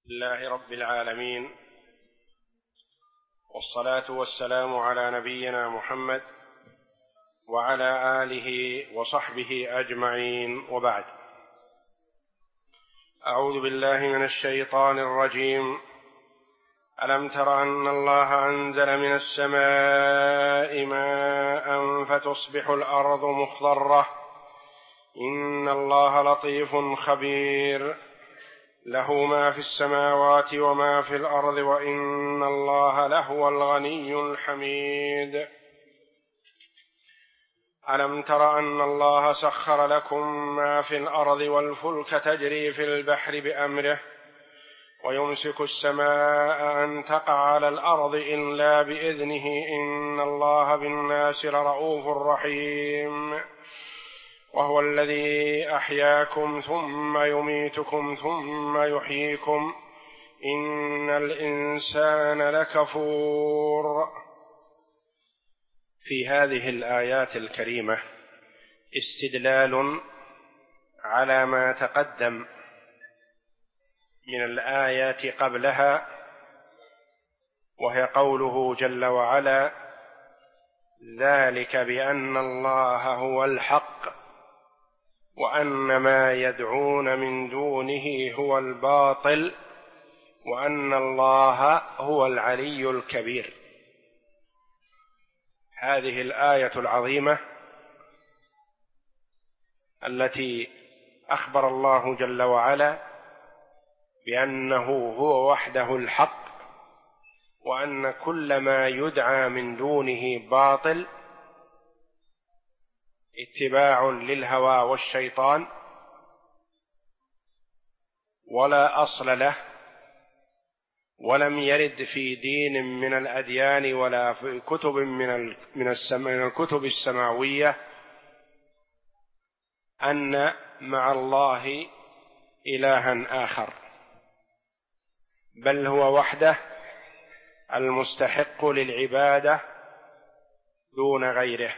لله رب العالمين، والصلاة والسلام على نبينا محمد وعلى آله وصحبه أجمعين، وبعد. أعوذ بالله من الشيطان الرجيم. ألم تر أن الله أنزل من السماء ماء فتصبح الأرض مخضرة إن الله لطيف خبير له ما في السماوات وما في الأرض وإن الله لهو الغني الحميد. ألم تر أن الله سخر لكم ما في الأرض والفلك تجري في البحر بأمره ويمسك السماء أن تقع على الأرض إلا بإذنه إن الله بالناس لرءوف رحيم وهو الذي أحياكم ثم يميتكم ثم يحييكم إن الإنسان لكفور. في هذه الآيات الكريمة استدلال على ما تقدم من الآيات قبلها، وهي قوله جل وعلا: ذلك بأن الله هو الحق وأن ما يدعون من دونه هو الباطل وأن الله هو العلي الكبير. هذه الآية العظيمة التي أخبر الله جل وعلا بأنه هو وحده الحق وأن كل ما يدعى من دونه باطل، اتباع للهوى والشيطان ولا أصل له، ولم يرد في دين من الأديان ولا في كتب من الكتب السماوية أن مع الله إلها آخر، بل هو وحده المستحق للعبادة دون غيره،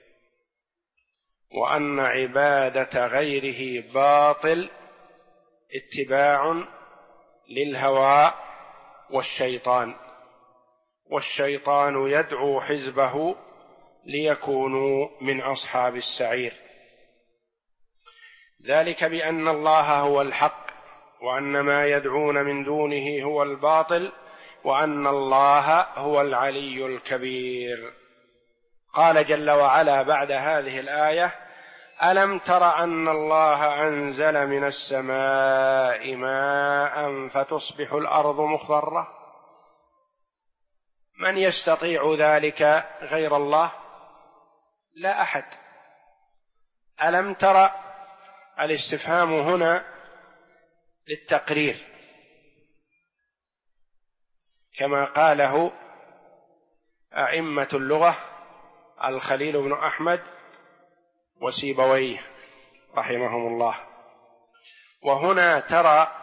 وأن عبادة غيره باطل اتباع للهوى والشيطان يدعو حزبه ليكونوا من أصحاب السعير. ذلك بأن الله هو الحق وأن ما يدعون من دونه هو الباطل وأن الله هو العلي الكبير. قال جل وعلا بعد هذه الآية: ألم تر أن الله أنزل من السماء ماء فتصبح الأرض مخضرة؟ من يستطيع ذلك غير الله؟ لا أحد. ألم تر الاستفهام هنا للتقرير كما قاله أئمة اللغة الخليل بن أحمد وسيبويه رحمهم الله. وهنا ترى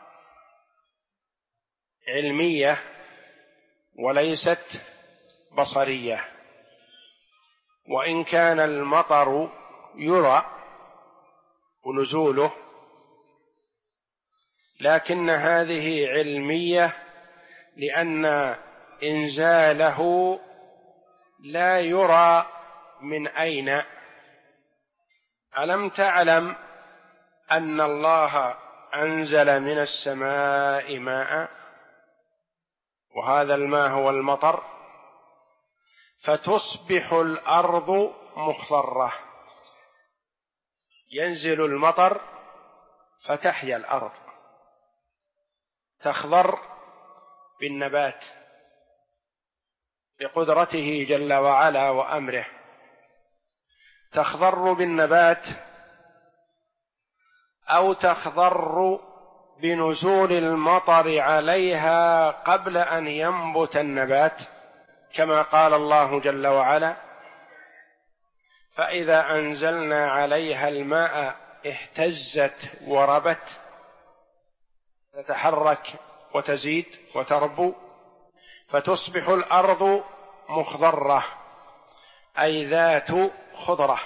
علمية وليست بصرية، وإن كان المطر يرى ونزوله، لكن هذه علمية لأن إنزاله لا يرى من أين. ألم تعلم أن الله أنزل من السماء ماء، وهذا الماء هو المطر، فتصبح الأرض مخضرة. ينزل المطر فتحيا الأرض، تخضر بالنبات بقدرته جل وعلا وأمره، تخضر بالنبات أو تخضر بنزول المطر عليها قبل أن ينبت النبات، كما قال الله جل وعلا: فإذا أنزلنا عليها الماء اهتزت وربت، تتحرك وتزيد وتربو، فتصبح الأرض مخضرة أي ذات خضرة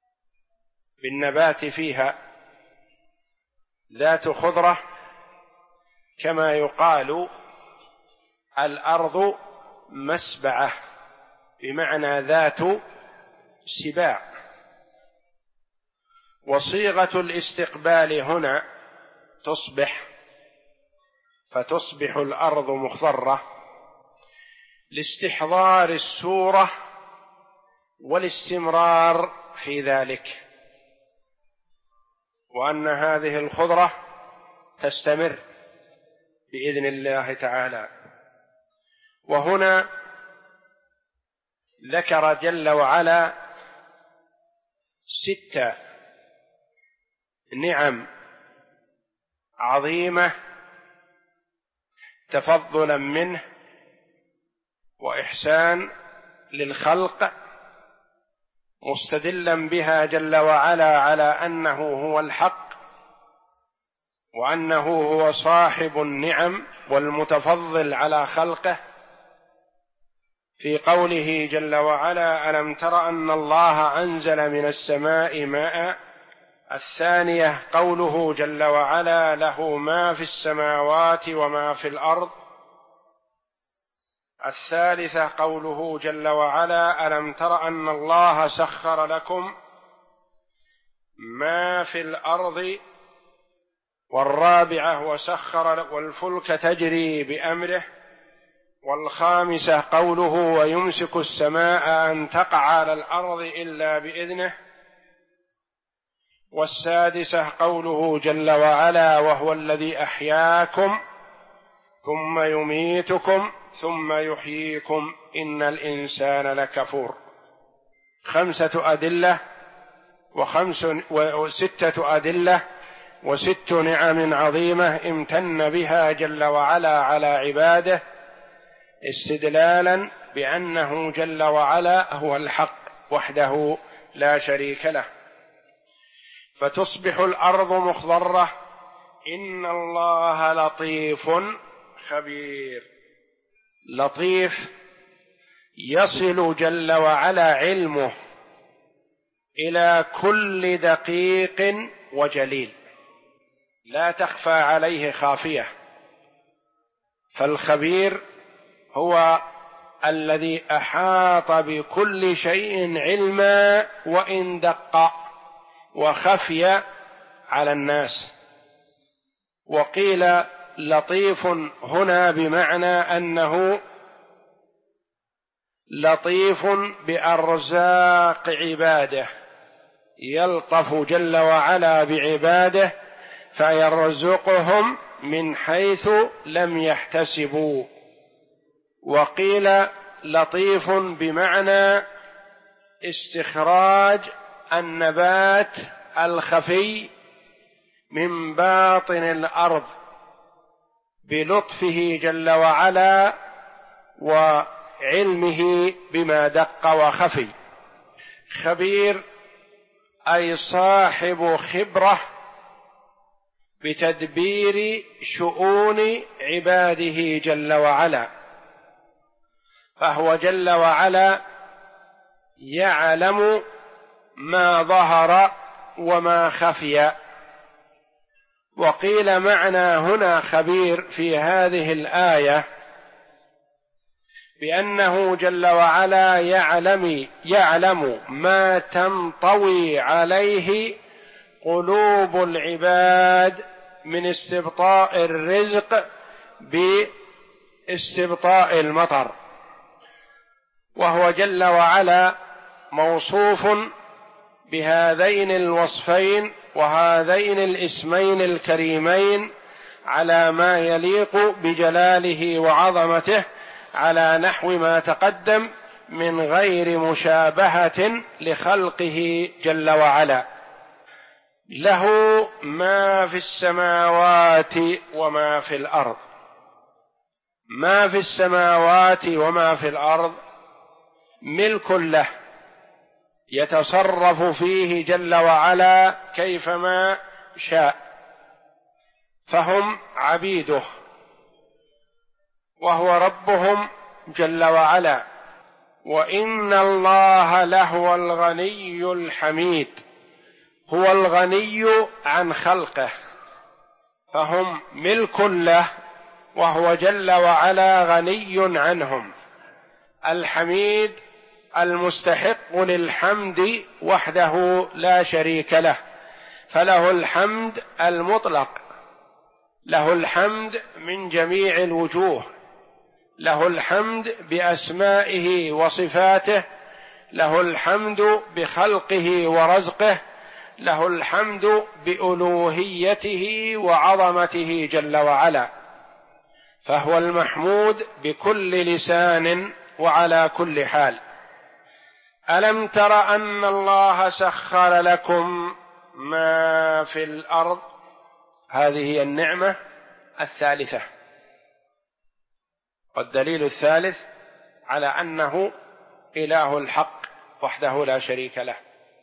بالنبات فيها، ذات خضرة كما يقال الأرض مسبعة، بمعنى ذات سباع. وصيغة الاستقبال هنا تصبح، فتصبح الأرض مخضرة لاستحضار السورة والاستمرار في ذلك، وأن هذه الخضرة تستمر بإذن الله تعالى. وهنا ذكر جل وعلا 6 نعم عظيمة تفضلا منه وإحسان للخلق، مستدلا بها جل وعلا على أنه هو الحق، وأنه هو صاحب النعم والمتفضل على خلقه، في قوله جل وعلا: ألم تر أن الله أنزل من السماء ماء. الثانية قوله جل وعلا: له ما في السماوات وما في الأرض. الثالثة قوله جل وعلا: ألم تر أن الله سخر لكم ما في الأرض. والرابعة: وسخر والفلك تجري بأمره. والخامسة قوله: ويمسك السماء أن تقع على الأرض إلا بإذنه. والسادسة قوله جل وعلا: وهو الذي أحياكم ثم يميتكم ثم يحييكم إن الإنسان لكفور. 5 أدلة و6 أدلة و6 نعم عظيمة امتن بها جل وعلا على عباده، استدلالا بأنه جل وعلا هو الحق وحده لا شريك له. فتصبح الأرض مخضرة. إن الله لطيف خبير. لطيف يصل جل وعلا علمه إلى كل دقيق وجليل، لا تخفى عليه خافية. فالخبير هو الذي أحاط بكل شيء علما وإن دق وخفي على الناس. وقيل لطيف هنا بمعنى أنه لطيف بأرزاق عباده، يلطف جل وعلا بعباده فيرزقهم من حيث لم يحتسبوا. وقيل لطيف بمعنى استخراج النبات الخفي من باطن الأرض بلطفه جل وعلا وعلمه بما دق وخفي. خبير أي صاحب خبرة بتدبير شؤون عباده جل وعلا، فهو جل وعلا يعلم ما ظهر وما خفي. وقيل معنى هنا خبير في هذه الآية بأنه جل وعلا يعلم ما تنطوي عليه قلوب العباد من استبطاء الرزق باستبطاء المطر. وهو جل وعلا موصوف بهذين الوصفين وهذين الاسمين الكريمين على ما يليق بجلاله وعظمته، على نحو ما تقدم من غير مشابهة لخلقه جل وعلا. له ما في السماوات وما في الأرض. ما في السماوات وما في الأرض ملك له، يتصرف فيه جل وعلا كيفما شاء، فهم عبيده وهو ربهم جل وعلا. وإن الله لهو الغني الحميد، هو الغني عن خلقه، فهم ملك له وهو جل وعلا غني عنهم، الحميد المستحق للحمد وحده لا شريك له، فله الحمد المطلق، له الحمد من جميع الوجوه، له الحمد بأسمائه وصفاته، له الحمد بخلقه ورزقه، له الحمد بألوهيته وعظمته جل وعلا، فهو المحمود بكل لسان وعلى كل حال. ألم تر أن الله سخر لكم ما في الأرض، هذه هي النعمة الثالثة، والدليل الثالث على أنه إله الحق وحده لا شريك له.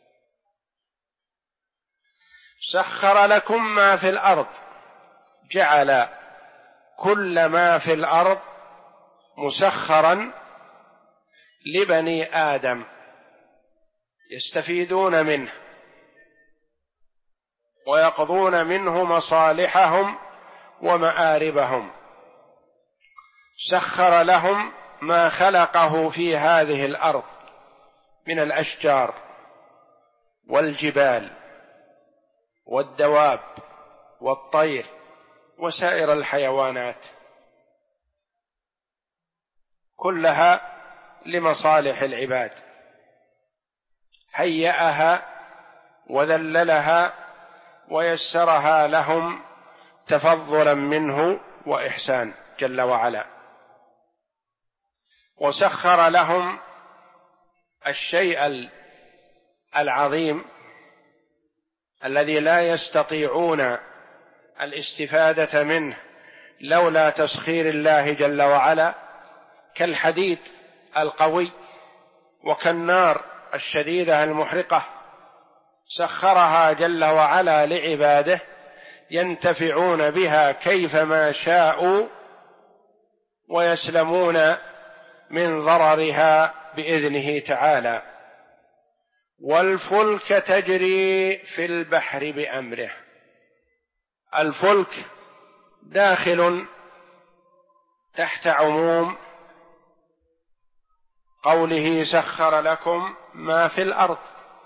سخر لكم ما في الأرض، جعل كل ما في الأرض مسخرا لبني آدم يستفيدون منه ويقضون منه مصالحهم ومآربهم. سخر لهم ما خلقه في هذه الأرض من الأشجار والجبال والدواب والطير وسائر الحيوانات، كلها لمصالح العباد، هيأها وذللها ويسرها لهم تفضلا منه وإحسان جل وعلا. وسخر لهم الشيء العظيم الذي لا يستطيعون الاستفادة منه لولا تسخير الله جل وعلا، كالحديد القوي وكالنار الشديدة المحرقة، سخرها جل وعلا لعباده ينتفعون بها كيفما شاءوا ويسلمون من ضررها بإذنه تعالى. والفلك تجري في البحر بأمره، الفلك داخل تحت عموم قوله سخر لكم ما في الأرض،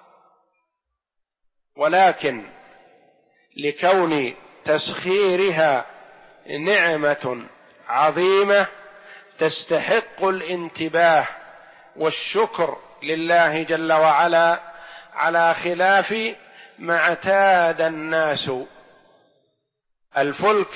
ولكن لكون تسخيرها نعمة عظيمة تستحق الانتباه والشكر لله جل وعلا، على خلاف ما اعتاد الناس. الفلك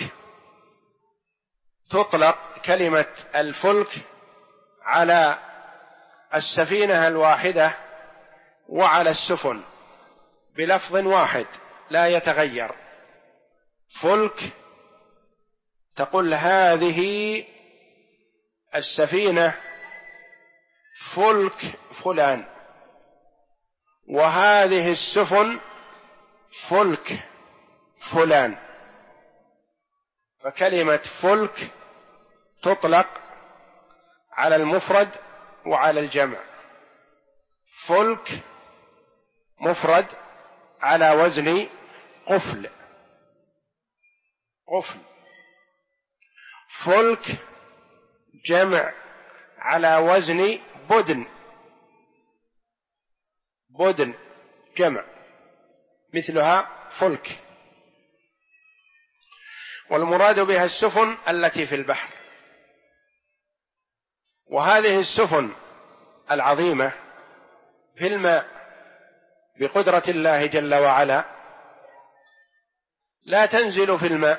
تطلق كلمة الفلك على السفينة الواحدة وعلى السفن بلفظ واحد لا يتغير. فلك تقول هذه السفينة فلك فلان، وهذه السفن فلك فلان، فكلمة فلك تطلق على المفرد وعلى الجمع. فلك مفرد على وزن قفل، قفل. فلك جمع على وزن بدن، بدن جمع مثلها فلك. والمراد بها السفن التي في البحر. وهذه السفن العظيمة في الماء بقدرة الله جل وعلا لا تنزل في الماء،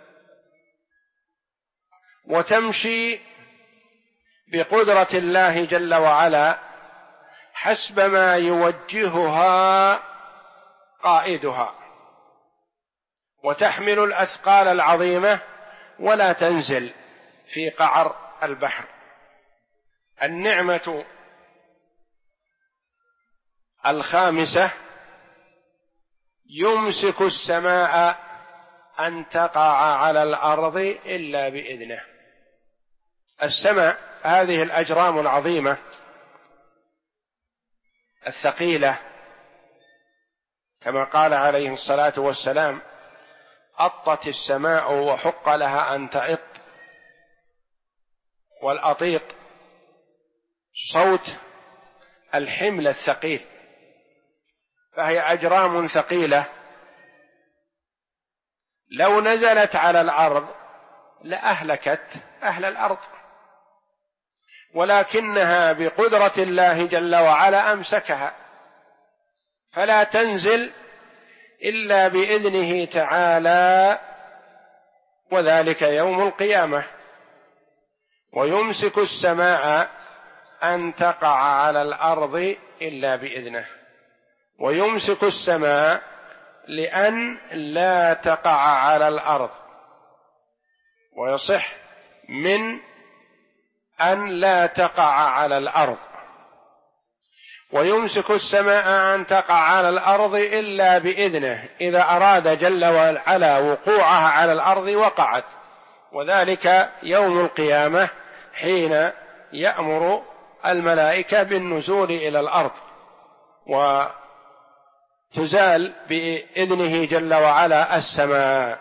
وتمشي بقدرة الله جل وعلا حسب ما يوجهها قائدها، وتحمل الأثقال العظيمة ولا تنزل في قعر البحر. النعمة الخامسة يمسك السماء أن تقع على الأرض إلا بإذنه. السماء هذه الأجرام العظيمة الثقيلة، كما قال عليه الصلاة والسلام: أطت السماء وحق لها أن تئط والأطيط، صوت الحمل الثقيل، فهي أجرام ثقيلة لو نزلت على الأرض لأهلكت أهل الأرض، ولكنها بقدرة الله جل وعلا أمسكها، فلا تنزل إلا بإذنه تعالى، وذلك يوم القيامة. ويمسك السماء أن تقع على الأرض إلا بإذنه، ويمسك السماء لأن لا تقع على الأرض، ويصح من أن لا تقع على الأرض. ويمسك السماء أن تقع على الأرض إلا بإذنه، إذا أراد جل وعلا وقوعها على الأرض وقعت، وذلك يوم القيامة حين يأمر الملائكة بالنزول إلى الأرض وتزال بإذنه جل وعلا السماء،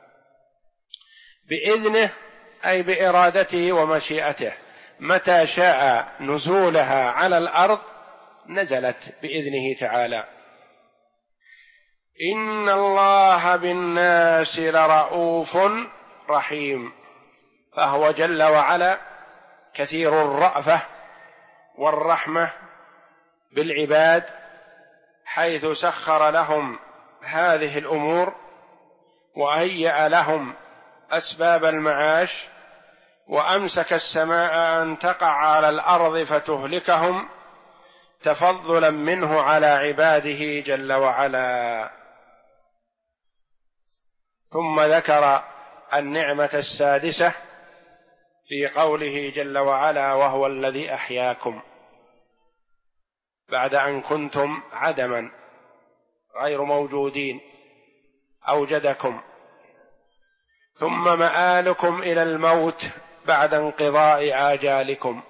بإذنه أي بإرادته ومشيئته، متى شاء نزولها على الأرض نزلت بإذنه تعالى. إن الله بالناس لرؤوف رحيم، فهو جل وعلا كثير الرأفة والرحمة بالعباد، حيث سخر لهم هذه الأمور وهيأ لهم أسباب المعاش، وأمسك السماء أن تقع على الأرض فتهلكهم تفضلا منه على عباده جل وعلا. ثم ذكر النعمة السادسة في قوله جل وعلا: وهو الذي أحياكم بعد أن كنتم عدما غير موجودين، أوجدكم، ثم مآلكم إلى الموت بعد انقضاء آجالكم،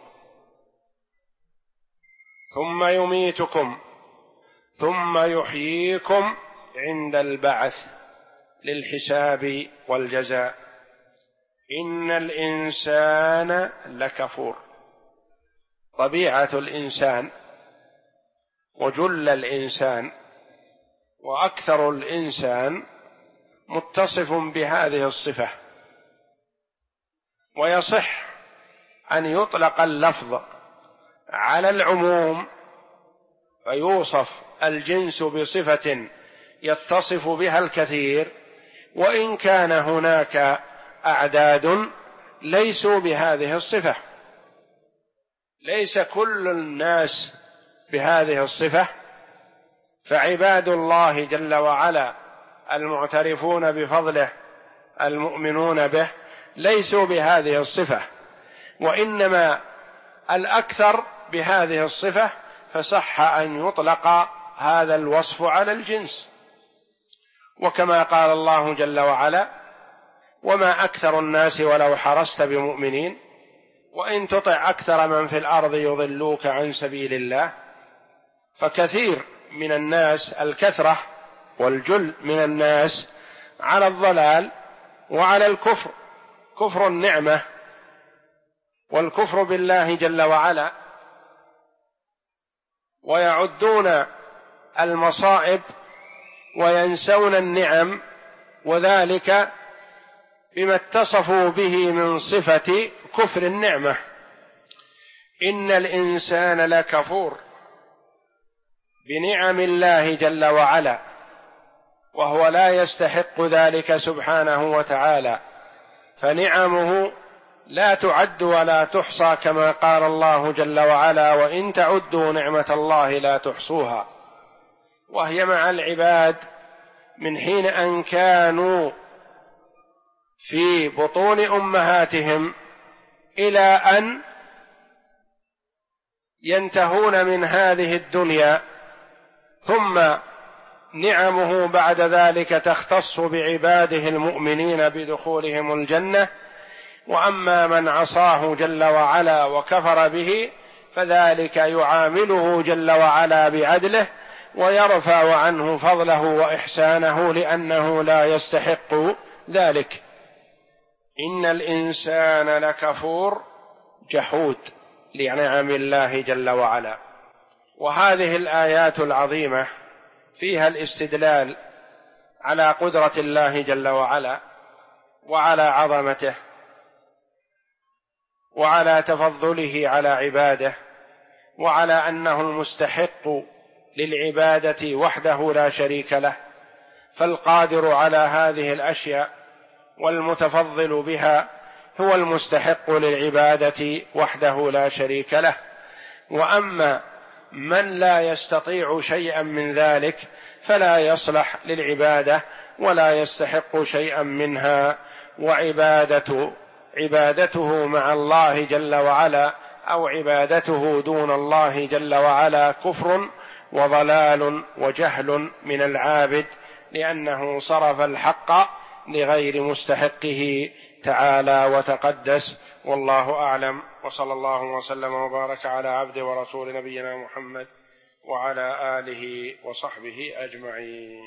ثم يميتكم ثم يحييكم عند البعث للحساب والجزاء. إن الإنسان لكفور، طبيعة الإنسان وجل الإنسان وأكثر الإنسان متصف بهذه الصفة، ويصح أن يطلق اللفظ على العموم فيوصف الجنس بصفة يتصف بها الكثير، وإن كان هناك أعداد ليسوا بهذه الصفة، ليس كل الناس بهذه الصفة، فعباد الله جل وعلا المعترفون بفضله المؤمنون به ليسوا بهذه الصفة، وإنما الأكثر بهذه الصفة، فصح أن يطلق هذا الوصف على الجنس. وكما قال الله جل وعلا: وما أكثر الناس ولو حرصت بمؤمنين وإن تطع أكثر من في الأرض يضلوك عن سبيل الله. فكثير من الناس، الكثرة والجل من الناس، على الضلال وعلى الكفر، كفر النعمة والكفر بالله جل وعلا، ويعدون المصائب وينسون النعم، وذلك بما اتصفوا به من صفة كفر النعمة. إن الإنسان لكفور بنعم الله جل وعلا، وهو لا يستحق ذلك سبحانه وتعالى، فنعمه لا تعد ولا تحصى، كما قال الله جل وعلا: وإن تعدوا نعمة الله لا تحصوها. وهي مع العباد من حين أن كانوا في بطون أمهاتهم إلى أن ينتهون من هذه الدنيا، ثم نعمه بعد ذلك تختص بعباده المؤمنين بدخولهم الجنة. وأما من عصاه جل وعلا وكفر به فذلك يعامله جل وعلا بعدله ويرفع عنه فضله وإحسانه، لأنه لا يستحق ذلك. إن الإنسان لكفور جحود لنعم الله جل وعلا. وهذه الآيات العظيمة فيها الاستدلال على قدرة الله جل وعلا وعلى عظمته وعلى تفضله على عباده، وعلى أنه المستحق للعبادة وحده لا شريك له، فالقادر على هذه الأشياء والمتفضل بها هو المستحق للعبادة وحده لا شريك له. وأما من لا يستطيع شيئا من ذلك فلا يصلح للعبادة ولا يستحق شيئا منها، وعبادته مع الله جل وعلا أو عبادته دون الله جل وعلا كفر وضلال وجهل من العابد، لأنه صرف الحق لغير مستحقه تعالى وتقدس. والله أعلم، وصلى الله وسلم وبارك على عبد ورسول نبينا محمد وعلى آله وصحبه أجمعين.